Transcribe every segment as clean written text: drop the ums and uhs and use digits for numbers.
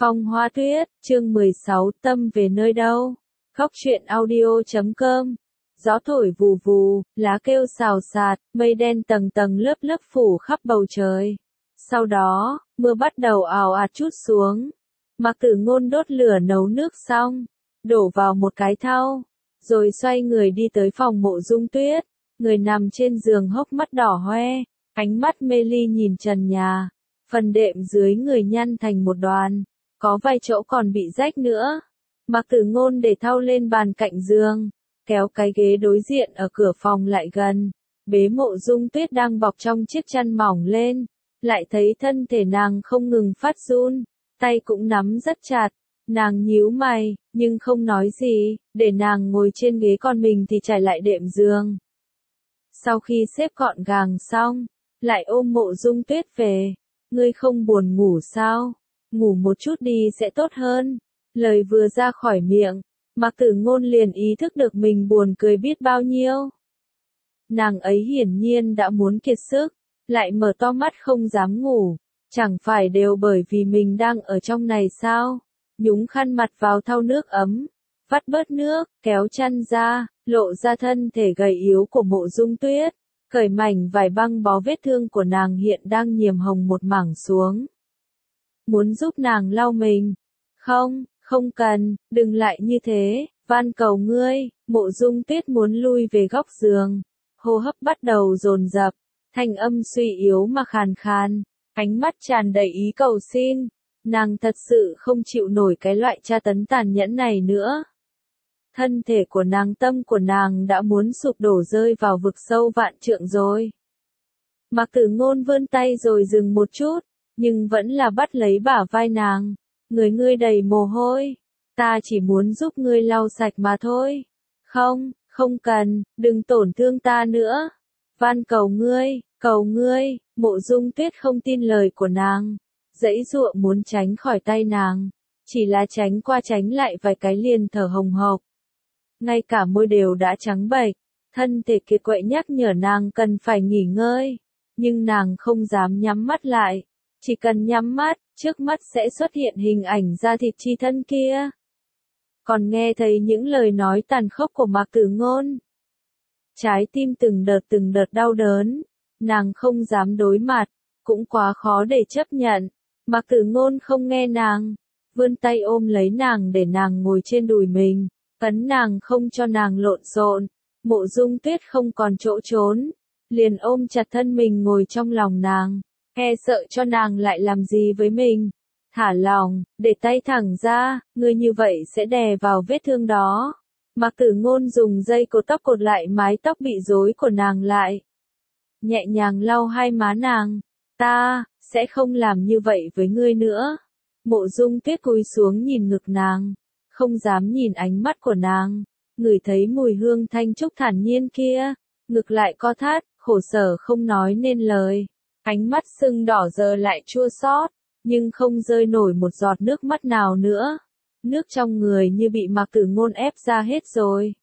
Phong Hoa Tuyết, chương 16, tâm về nơi đâu? Khóc chuyện audio.com. Gió thổi vù vù, lá kêu xào xạc, mây đen tầng tầng lớp lớp phủ khắp bầu trời. Sau đó, mưa bắt đầu ào ạt trút xuống. Mạc Tử Ngôn đốt lửa nấu nước xong, đổ vào một cái thau, rồi xoay người đi tới phòng Mộ Dung Tuyết. Người nằm trên giường hốc mắt đỏ hoe, ánh mắt mê ly nhìn trần nhà. Phần đệm dưới người nhăn thành một đoàn, có vài chỗ còn bị rách nữa. Mạc Tử Ngôn để thau lên bàn cạnh giường, kéo cái ghế đối diện ở cửa phòng lại gần, bế Mộ Dung Tuyết đang bọc trong chiếc chăn mỏng lên, lại thấy thân thể nàng không ngừng phát run, tay cũng nắm rất chặt. Nàng nhíu mày, nhưng không nói gì, để nàng ngồi trên ghế còn mình thì trải lại đệm giường. Sau khi xếp gọn gàng xong, lại ôm Mộ Dung Tuyết về. Ngươi không buồn ngủ sao? Ngủ một chút đi sẽ tốt hơn. Lời vừa ra khỏi miệng, Mạc Tử Ngôn liền ý thức được mình buồn cười biết bao nhiêu. Nàng ấy hiển nhiên đã muốn kiệt sức, lại mở to mắt không dám ngủ. Chẳng phải đều bởi vì mình đang ở trong này sao? Nhúng khăn mặt vào thau nước ấm, vắt bớt nước, kéo chăn ra, lộ ra thân thể gầy yếu của Mộ Dung Tuyết. Cởi mảnh vải băng bó vết thương của nàng hiện đang nhiễm hồng một mảng xuống. Muốn giúp nàng lau mình. Không, không cần, đừng lại như thế, van cầu ngươi. Mộ Dung Tuyết muốn lui về góc giường. Hô hấp bắt đầu dồn dập, thanh âm suy yếu mà khàn khàn, ánh mắt tràn đầy ý cầu xin. Nàng thật sự không chịu nổi cái loại tra tấn tàn nhẫn này nữa. Thân thể của nàng, tâm của nàng đã muốn sụp đổ rơi vào vực sâu vạn trượng rồi. Mạc Tử Ngôn vươn tay rồi dừng một chút, nhưng vẫn là bắt lấy bả vai nàng. Người ngươi đầy mồ hôi, ta chỉ muốn giúp ngươi lau sạch mà thôi. Không, không cần, đừng tổn thương ta nữa. Van cầu ngươi, Mộ Dung Tuyết không tin lời của nàng. Giãy giụa muốn tránh khỏi tay nàng, chỉ là tránh qua tránh lại vài cái liền thở hồng hộc. Ngay cả môi đều đã trắng bệch, thân thể kiệt quệ nhắc nhở nàng cần phải nghỉ ngơi, nhưng nàng không dám nhắm mắt lại, chỉ cần nhắm mắt, trước mắt sẽ xuất hiện hình ảnh da thịt chi thân kia. Còn nghe thấy những lời nói tàn khốc của Mạc Tử Ngôn. Trái tim từng đợt đau đớn, nàng không dám đối mặt, cũng quá khó để chấp nhận. Mạc Tử Ngôn không nghe nàng, vươn tay ôm lấy nàng để nàng ngồi trên đùi mình. Ấn nàng không cho nàng lộn xộn. Mộ Dung Tuyết không còn chỗ trốn, liền ôm chặt thân mình ngồi trong lòng nàng, e sợ cho nàng lại làm gì với mình. Thả lòng, để tay thẳng ra, ngươi như vậy sẽ đè vào vết thương đó. Mạc Tử Ngôn dùng dây cột tóc cột lại mái tóc bị rối của nàng lại, nhẹ nhàng lau hai má nàng. Ta sẽ không làm như vậy với ngươi nữa. Mộ Dung Tuyết cúi xuống nhìn ngực nàng, không dám nhìn ánh mắt của nàng, ngửi thấy mùi hương thanh trúc thản nhiên kia, ngực lại co thắt, khổ sở không nói nên lời. Ánh mắt sưng đỏ giờ lại chua xót, nhưng không rơi nổi một giọt nước mắt nào nữa. Nước trong người như bị Mạc Tử Ngôn ép ra hết rồi.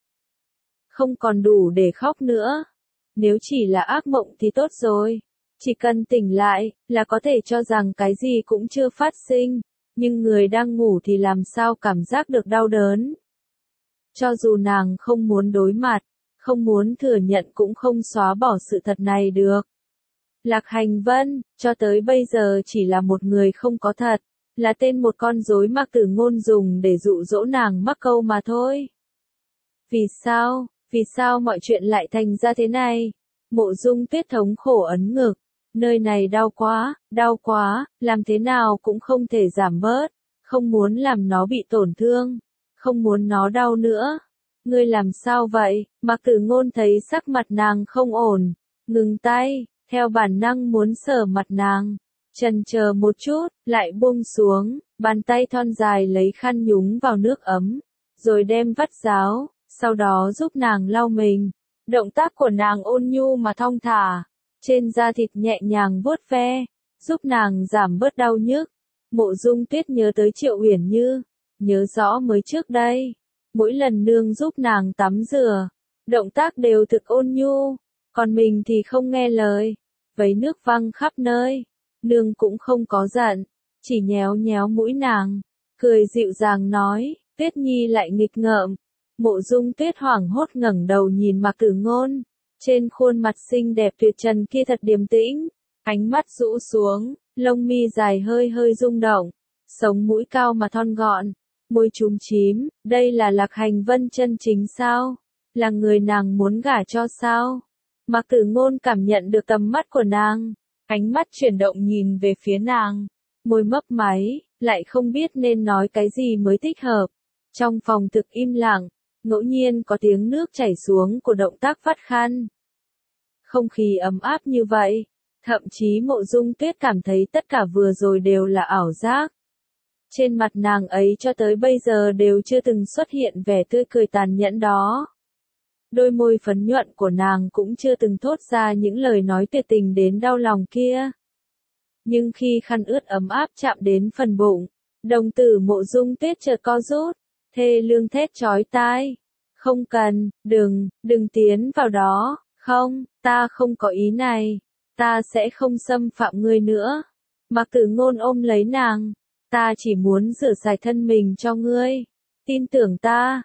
Không còn đủ để khóc nữa. Nếu chỉ là ác mộng thì tốt rồi. Chỉ cần tỉnh lại, là có thể cho rằng cái gì cũng chưa phát sinh. Nhưng người đang ngủ thì làm sao cảm giác được đau đớn. Cho dù nàng không muốn đối mặt, không muốn thừa nhận cũng không xóa bỏ sự thật này được. Lạc Hành Vân, cho tới bây giờ chỉ là một người không có thật, là tên một con rối Mạc Tử Ngôn dùng để dụ dỗ nàng mắc câu mà thôi. Vì sao mọi chuyện lại thành ra thế này? Mộ Dung Tuyết thống khổ ấn ngực. Nơi này đau quá, làm thế nào cũng không thể giảm bớt, không muốn làm nó bị tổn thương, không muốn nó đau nữa. Ngươi làm sao vậy? Mạc Tử Ngôn thấy sắc mặt nàng không ổn, ngừng tay, theo bản năng muốn sờ mặt nàng, chần chờ một chút, lại buông xuống, bàn tay thon dài lấy khăn nhúng vào nước ấm, rồi đem vắt ráo, sau đó giúp nàng lau mình. Động tác của nàng ôn nhu mà thong thả, trên da thịt nhẹ nhàng vuốt ve, giúp nàng giảm bớt đau nhức. Mộ Dung Tuyết nhớ tới Triệu Uyển Như, nhớ rõ mới trước đây, mỗi lần nương giúp nàng tắm rửa, động tác đều thực ôn nhu, còn mình thì không nghe lời, vấy nước văng khắp nơi. Nương cũng không có giận, chỉ nhéo nhéo mũi nàng, cười dịu dàng nói, Tuyết Nhi lại nghịch ngợm. Mộ Dung Tuyết hoảng hốt ngẩng đầu nhìn Mạc Tử Ngôn, trên khuôn mặt xinh đẹp tuyệt trần kia thật điềm tĩnh, ánh mắt rũ xuống, lông mi dài hơi hơi rung động, sống mũi cao mà thon gọn, môi chúm chím, đây là Lạc Hành Vân chân chính sao? Là người nàng muốn gả cho sao? Mạc Tử Ngôn cảm nhận được tầm mắt của nàng, ánh mắt chuyển động nhìn về phía nàng, môi mấp máy, lại không biết nên nói cái gì mới thích hợp. Trong phòng thực im lặng, ngẫu nhiên có tiếng nước chảy xuống của động tác vắt khăn. Không khí ấm áp như vậy, thậm chí Mộ Dung Tuyết cảm thấy tất cả vừa rồi đều là ảo giác. Trên mặt nàng ấy cho tới bây giờ đều chưa từng xuất hiện vẻ tươi cười tàn nhẫn đó. Đôi môi phấn nhuận của nàng cũng chưa từng thốt ra những lời nói tuyệt tình đến đau lòng kia. Nhưng khi khăn ướt ấm áp chạm đến phần bụng, đồng tử Mộ Dung Tuyết chợt co rút, thê lương thét chói tai. Không cần, đừng tiến vào đó, không, ta không có ý này, ta sẽ không xâm phạm ngươi nữa. Mạc Tử Ngôn ôm lấy nàng, ta chỉ muốn rửa sạch thân mình cho ngươi. Tin tưởng ta,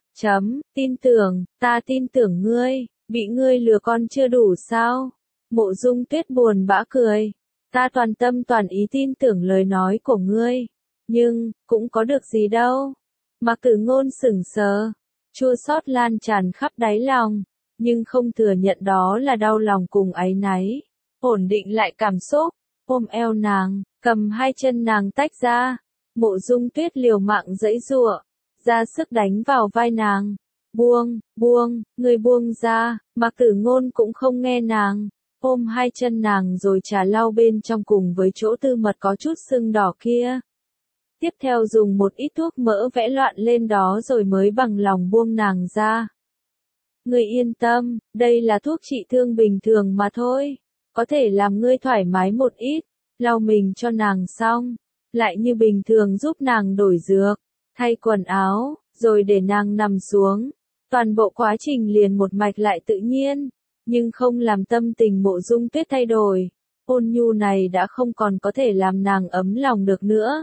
ta tin tưởng ngươi, bị ngươi lừa con chưa đủ sao? Mộ Dung Tuyết buồn bã cười, ta toàn tâm toàn ý tin tưởng lời nói của ngươi, nhưng, cũng có được gì đâu. Mạc Tử Ngôn sững sờ, chua xót lan tràn khắp đáy lòng, nhưng không thừa nhận đó là đau lòng cùng áy náy. Ổn định lại cảm xúc, ôm eo nàng, cầm hai chân nàng tách ra. Mộ Dung Tuyết liều mạng giãy giụa, ra sức đánh vào vai nàng. Buông, ngươi buông ra. Mạc Tử Ngôn cũng không nghe nàng, ôm hai chân nàng rồi trà lau bên trong cùng với chỗ tư mật có chút sưng đỏ kia. Tiếp theo dùng một ít thuốc mỡ vẽ loạn lên đó rồi mới bằng lòng buông nàng ra. Ngươi yên tâm, đây là thuốc trị thương bình thường mà thôi, có thể làm ngươi thoải mái một ít. Lau mình cho nàng xong, lại như bình thường giúp nàng đổi dược, thay quần áo, rồi để nàng nằm xuống. Toàn bộ quá trình liền một mạch lại tự nhiên, nhưng không làm tâm tình Mộ Dung Tuyết thay đổi. Ôn nhu này đã không còn có thể làm nàng ấm lòng được nữa.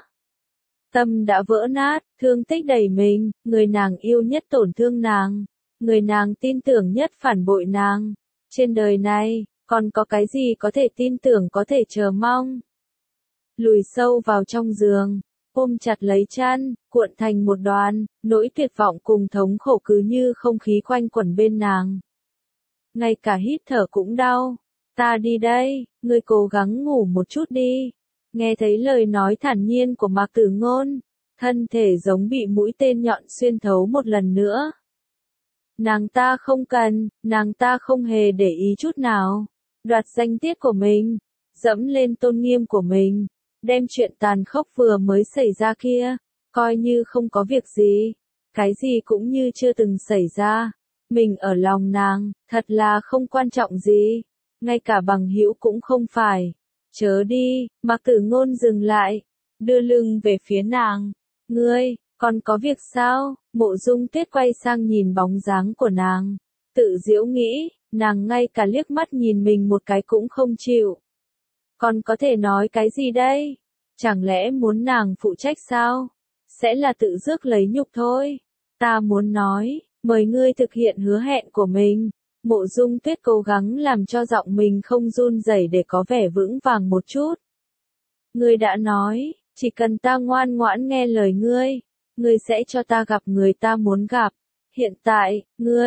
Tâm đã vỡ nát, thương tích đầy mình, người nàng yêu nhất tổn thương nàng, người nàng tin tưởng nhất phản bội nàng. Trên đời này, còn có cái gì có thể tin tưởng có thể chờ mong? Lùi sâu vào trong giường, ôm chặt lấy chăn, cuộn thành một đoàn, nỗi tuyệt vọng cùng thống khổ cứ như không khí quanh quẩn bên nàng. Ngay cả hít thở cũng đau. Ta đi đây, ngươi cố gắng ngủ một chút đi. Nghe thấy lời nói thản nhiên của Mạc Tử Ngôn, thân thể giống bị mũi tên nhọn xuyên thấu một lần nữa. Nàng ta không cần, nàng ta không hề để ý chút nào. Đoạt danh tiết của mình, dẫm lên tôn nghiêm của mình, đem chuyện tàn khốc vừa mới xảy ra kia, coi như không có việc gì, cái gì cũng như chưa từng xảy ra. Mình ở lòng nàng, thật là không quan trọng gì, ngay cả bằng hữu cũng không phải. Chớ đi, Mạc Tử Ngôn dừng lại, đưa lưng về phía nàng. Ngươi, còn có việc sao? Mộ Dung Tuyết quay sang nhìn bóng dáng của nàng, tự giễu nghĩ, nàng ngay cả liếc mắt nhìn mình một cái cũng không chịu. Còn có thể nói cái gì đây? Chẳng lẽ muốn nàng phụ trách sao? Sẽ là tự rước lấy nhục thôi. Ta muốn nói, mời ngươi thực hiện hứa hẹn của mình. Mộ Dung Tuyết cố gắng làm cho giọng mình không run rẩy để có vẻ vững vàng một chút. Ngươi đã nói, chỉ cần ta ngoan ngoãn nghe lời ngươi, ngươi sẽ cho ta gặp người ta muốn gặp. Hiện tại,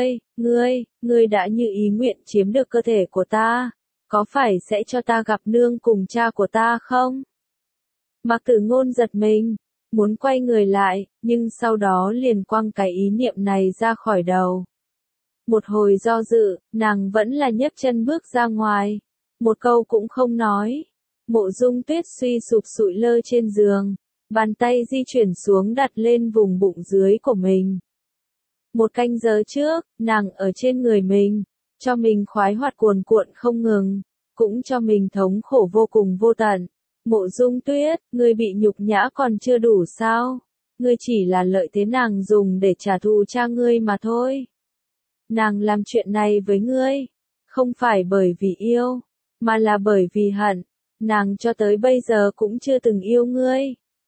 ngươi đã như ý nguyện chiếm được cơ thể của ta, có phải sẽ cho ta gặp nương cùng cha của ta không? Mạc Tử Ngôn giật mình, muốn quay người lại, nhưng sau đó liền quăng cái ý niệm này ra khỏi đầu. Một hồi do dự, nàng vẫn là nhấc chân bước ra ngoài, một câu cũng không nói. Mộ Dung Tuyết suy sụp sụi lơ trên giường, bàn tay di chuyển xuống đặt lên vùng bụng dưới của mình. Một canh giờ trước, nàng ở trên người mình, cho mình khoái hoạt cuồn cuộn không ngừng, cũng cho mình thống khổ vô cùng vô tận. Mộ Dung Tuyết, ngươi bị nhục nhã còn chưa đủ sao? Ngươi chỉ là lợi thế nàng dùng để trả thù cha ngươi mà thôi. Nàng làm chuyện này với ngươi, không phải bởi vì yêu, mà là bởi vì hận. Nàng cho tới bây giờ cũng chưa từng yêu ngươi.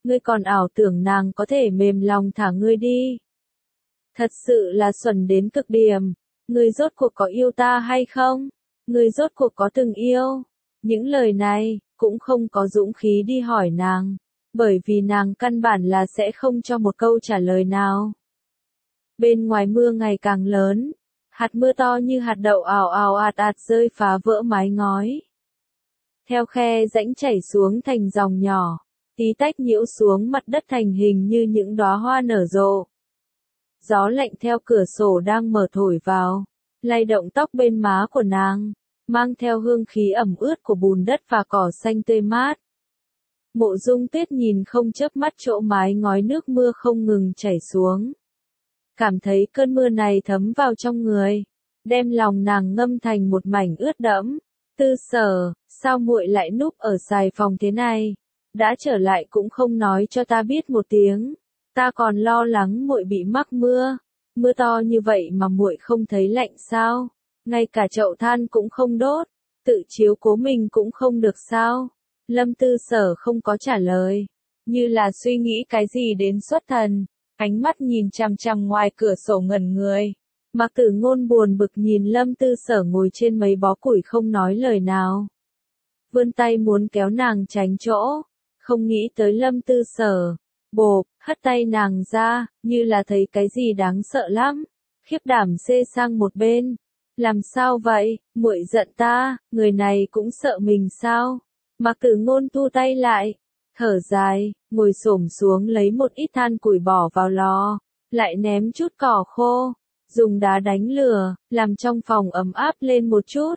ngươi còn ảo tưởng nàng có thể mềm lòng thả ngươi đi. Thật sự là xuẩn đến cực điểm, ngươi rốt cuộc có yêu ta hay không? Ngươi rốt cuộc có từng yêu? Những lời này, cũng không có dũng khí đi hỏi nàng, bởi vì nàng căn bản là sẽ không cho một câu trả lời nào. Bên ngoài mưa ngày càng lớn, hạt mưa to như hạt đậu ào ào ạt ạt rơi phá vỡ mái ngói. Theo khe rãnh chảy xuống thành dòng nhỏ, tí tách nhiễu xuống mặt đất thành hình như những đóa hoa nở rộ. Gió lạnh theo cửa sổ đang mở thổi vào, lay động tóc bên má của nàng, mang theo hương khí ẩm ướt của bùn đất và cỏ xanh tươi mát. Mộ Dung Tuyết nhìn không chớp mắt chỗ mái ngói nước mưa không ngừng chảy xuống. Cảm thấy cơn mưa này thấm vào trong người, đem lòng nàng ngâm thành một mảnh ướt đẫm. Tư Sở, sao muội lại núp ở xài phòng thế này? Đã trở lại cũng không nói cho ta biết một tiếng. Ta còn lo lắng muội bị mắc mưa. Mưa to như vậy mà muội không thấy lạnh sao? Ngay cả chậu than cũng không đốt, tự chiếu cố mình cũng không được sao? Lâm Tư Sở không có trả lời, như là suy nghĩ cái gì đến xuất thần, ánh mắt nhìn chằm chằm ngoài cửa sổ ngẩn người. Mạc Tử Ngôn buồn bực nhìn Lâm Tư Sở ngồi trên mấy bó củi không nói lời nào. Vươn tay muốn kéo nàng tránh chỗ, không nghĩ tới Lâm Tư Sở. Bộp, hất tay nàng ra, như là thấy cái gì đáng sợ lắm. Khiếp đảm xê sang một bên. Làm sao vậy, muội giận ta, người này cũng sợ mình sao? Mạc Tử Ngôn thu tay lại, thở dài, ngồi xổm xuống lấy một ít than củi bỏ vào lò, lại ném chút cỏ khô, dùng đá đánh lửa, làm trong phòng ấm áp lên một chút.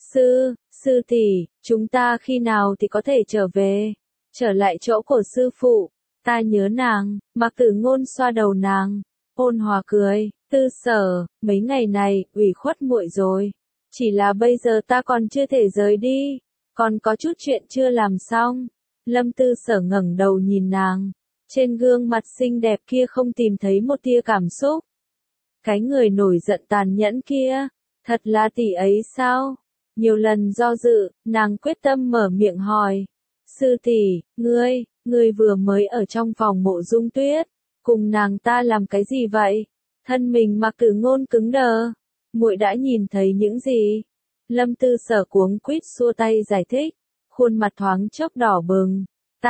Sư tỷ, chúng ta khi nào thì có thể trở về? Trở lại chỗ của sư phụ, ta nhớ nàng. Mạc Tử Ngôn xoa đầu nàng, ôn hòa cười, Tư Sở, mấy ngày này, ủy khuất muội rồi. Chỉ là bây giờ ta còn chưa thể rời đi, còn có chút chuyện chưa làm xong. Lâm Tư Sở ngẩng đầu nhìn nàng, trên gương mặt xinh đẹp kia không tìm thấy một tia cảm xúc. Cái người nổi giận tàn nhẫn kia, thật là tỷ ấy sao? Nhiều lần do dự, nàng quyết tâm mở miệng hỏi. Sư tỷ, ngươi vừa mới ở trong phòng Mộ Dung Tuyết, cùng nàng ta làm cái gì vậy? Thân mình Mạc Tử Ngôn cứng đờ. Muội đã nhìn thấy những gì? Lâm Tư Sở cuống quýt xua tay giải thích, khuôn mặt thoáng chốc đỏ bừng.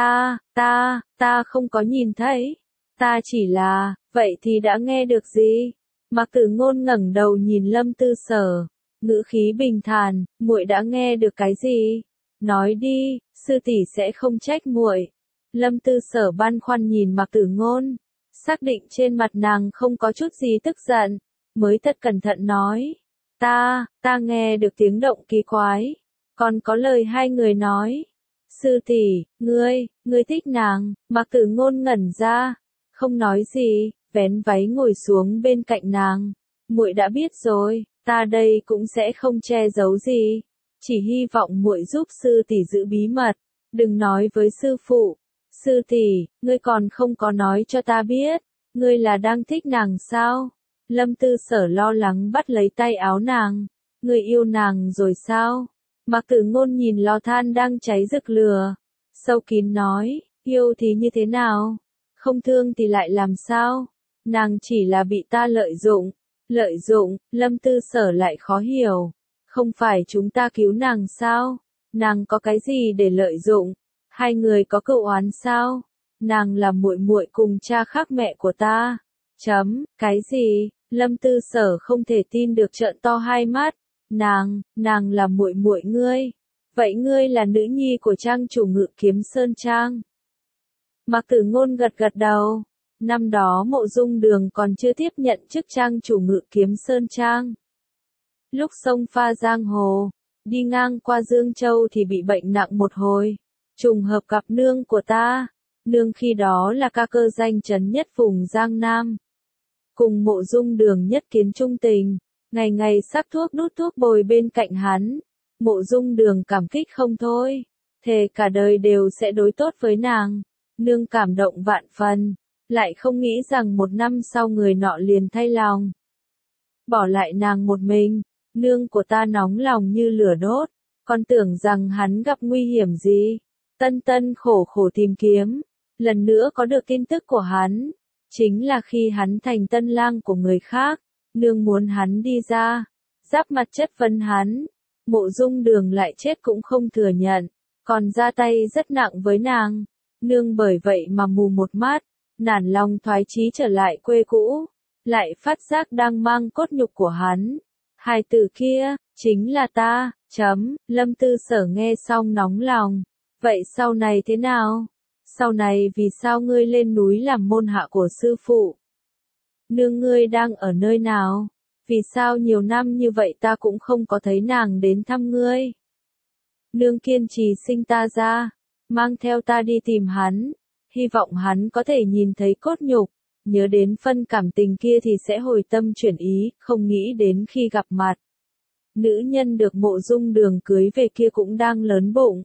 Ta không có nhìn thấy. Ta chỉ là, vậy thì đã nghe được gì? Mạc Tử Ngôn ngẩng đầu nhìn Lâm Tư Sở, ngữ khí bình thản, muội đã nghe được cái gì? Nói đi, sư tỷ sẽ không trách muội. Lâm Tư Sở băn khoăn nhìn Mạc Tử Ngôn, xác định trên mặt nàng không có chút gì tức giận, mới thật cẩn thận nói. Ta nghe được tiếng động kỳ quái, còn có lời hai người nói. Sư tỷ, ngươi thích nàng. Mạc Tử Ngôn ngẩn ra, không nói gì, vén váy ngồi xuống bên cạnh nàng. Muội đã biết rồi, ta đây cũng sẽ không che giấu gì, chỉ hy vọng muội giúp sư tỷ giữ bí mật, đừng nói với sư phụ. Sư tỷ, ngươi còn không có nói cho ta biết, ngươi là đang thích nàng sao? Lâm Tư Sở lo lắng bắt lấy tay áo nàng, ngươi yêu nàng rồi sao? Mạc Tử Ngôn nhìn lò than đang cháy rực lửa, sâu kín nói, yêu thì như thế nào? Không thương thì lại làm sao? Nàng chỉ là bị ta lợi dụng. Lợi dụng, Lâm Tư Sở lại khó hiểu. Không phải chúng ta cứu nàng sao? Nàng có cái gì để lợi dụng? Hai người có cựu oán sao? Nàng là muội muội cùng cha khác mẹ của ta. Cái gì? Lâm Tư Sở không thể tin được trợn to hai mắt. Nàng là muội muội ngươi. Vậy ngươi là nữ nhi của trang chủ Ngự Kiếm Sơn Trang? Mạc Tử Ngôn gật gật đầu. Năm đó Mộ Dung Đường còn chưa tiếp nhận chức trang chủ Ngự Kiếm Sơn Trang. Lúc sông pha giang hồ, đi ngang qua Dương Châu thì bị bệnh nặng một hồi. Trùng hợp gặp nương của ta. Nương khi đó là ca cơ danh chấn nhất vùng Giang Nam. Cùng Mộ Dung Đường nhất kiến trung tình, ngày ngày sắc thuốc đút thuốc bồi bên cạnh hắn. Mộ Dung Đường cảm kích không thôi, thề cả đời đều sẽ đối tốt với nàng. Nương cảm động vạn phần, lại không nghĩ rằng một năm sau người nọ liền thay lòng. Bỏ lại nàng một mình, nương của ta nóng lòng như lửa đốt, còn tưởng rằng hắn gặp nguy hiểm gì. Tân tân khổ khổ tìm kiếm, lần nữa có được tin tức của hắn. Chính là khi hắn thành tân lang của người khác, nương muốn hắn đi ra, giáp mặt chất vấn hắn. Mộ Dung Đường lại chết cũng không thừa nhận, còn ra tay rất nặng với nàng. Nương bởi vậy mà mù một mắt, nản lòng thoái chí trở lại quê cũ, lại phát giác đang mang cốt nhục của hắn. Hài tử kia, chính là ta, Lâm Tư Sở nghe xong nóng lòng. Vậy sau này thế nào? Sau này vì sao ngươi lên núi làm môn hạ của sư phụ? Nương ngươi đang ở nơi nào? Vì sao nhiều năm như vậy ta cũng không có thấy nàng đến thăm ngươi? Nương kiên trì sinh ta ra, mang theo ta đi tìm hắn, hy vọng hắn có thể nhìn thấy cốt nhục, nhớ đến phân cảm tình kia thì sẽ hồi tâm chuyển ý, không nghĩ đến khi gặp mặt. Nữ nhân được Mộ Dung Đường cưới về kia cũng đang lớn bụng.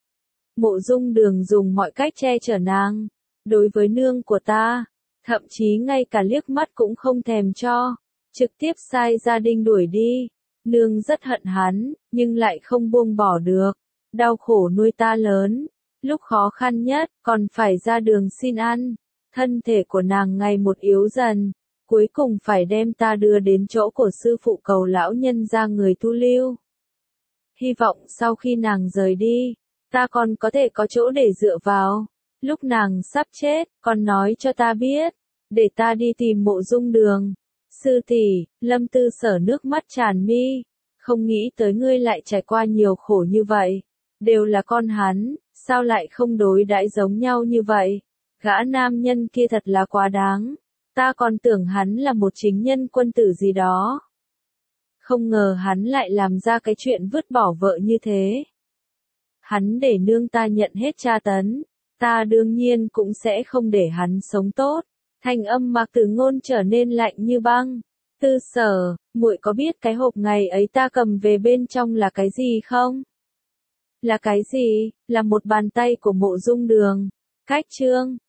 Mộ Dung Đường dùng mọi cách che chở nàng, đối với nương của ta, thậm chí ngay cả liếc mắt cũng không thèm cho, trực tiếp sai gia đình đuổi đi. Nương rất hận hắn, nhưng lại không buông bỏ được, đau khổ nuôi ta lớn, lúc khó khăn nhất, còn phải ra đường xin ăn. Thân thể của nàng ngày một yếu dần, cuối cùng phải đem ta đưa đến chỗ của sư phụ cầu lão nhân ra người thu lưu. Hy vọng sau khi nàng rời đi, ta còn có thể có chỗ để dựa vào. Lúc nàng sắp chết, còn nói cho ta biết, để ta đi tìm Mộ Dung Đường. Sư tỷ, Lâm Tư Sở nước mắt tràn mi, không nghĩ tới ngươi lại trải qua nhiều khổ như vậy. Đều là con hắn, sao lại không đối đãi giống nhau như vậy? Gã nam nhân kia thật là quá đáng, ta còn tưởng hắn là một chính nhân quân tử gì đó. Không ngờ hắn lại làm ra cái chuyện vứt bỏ vợ như thế. Hắn để nương ta nhận hết tra tấn, ta đương nhiên cũng sẽ không để hắn sống tốt. Thanh âm Mạc Tử Ngôn trở nên lạnh như băng. Tư Sở, muội có biết cái hộp ngày ấy ta cầm về bên trong là cái gì không? Là cái gì? Là một bàn tay của Mộ Dung Đường. Cách chương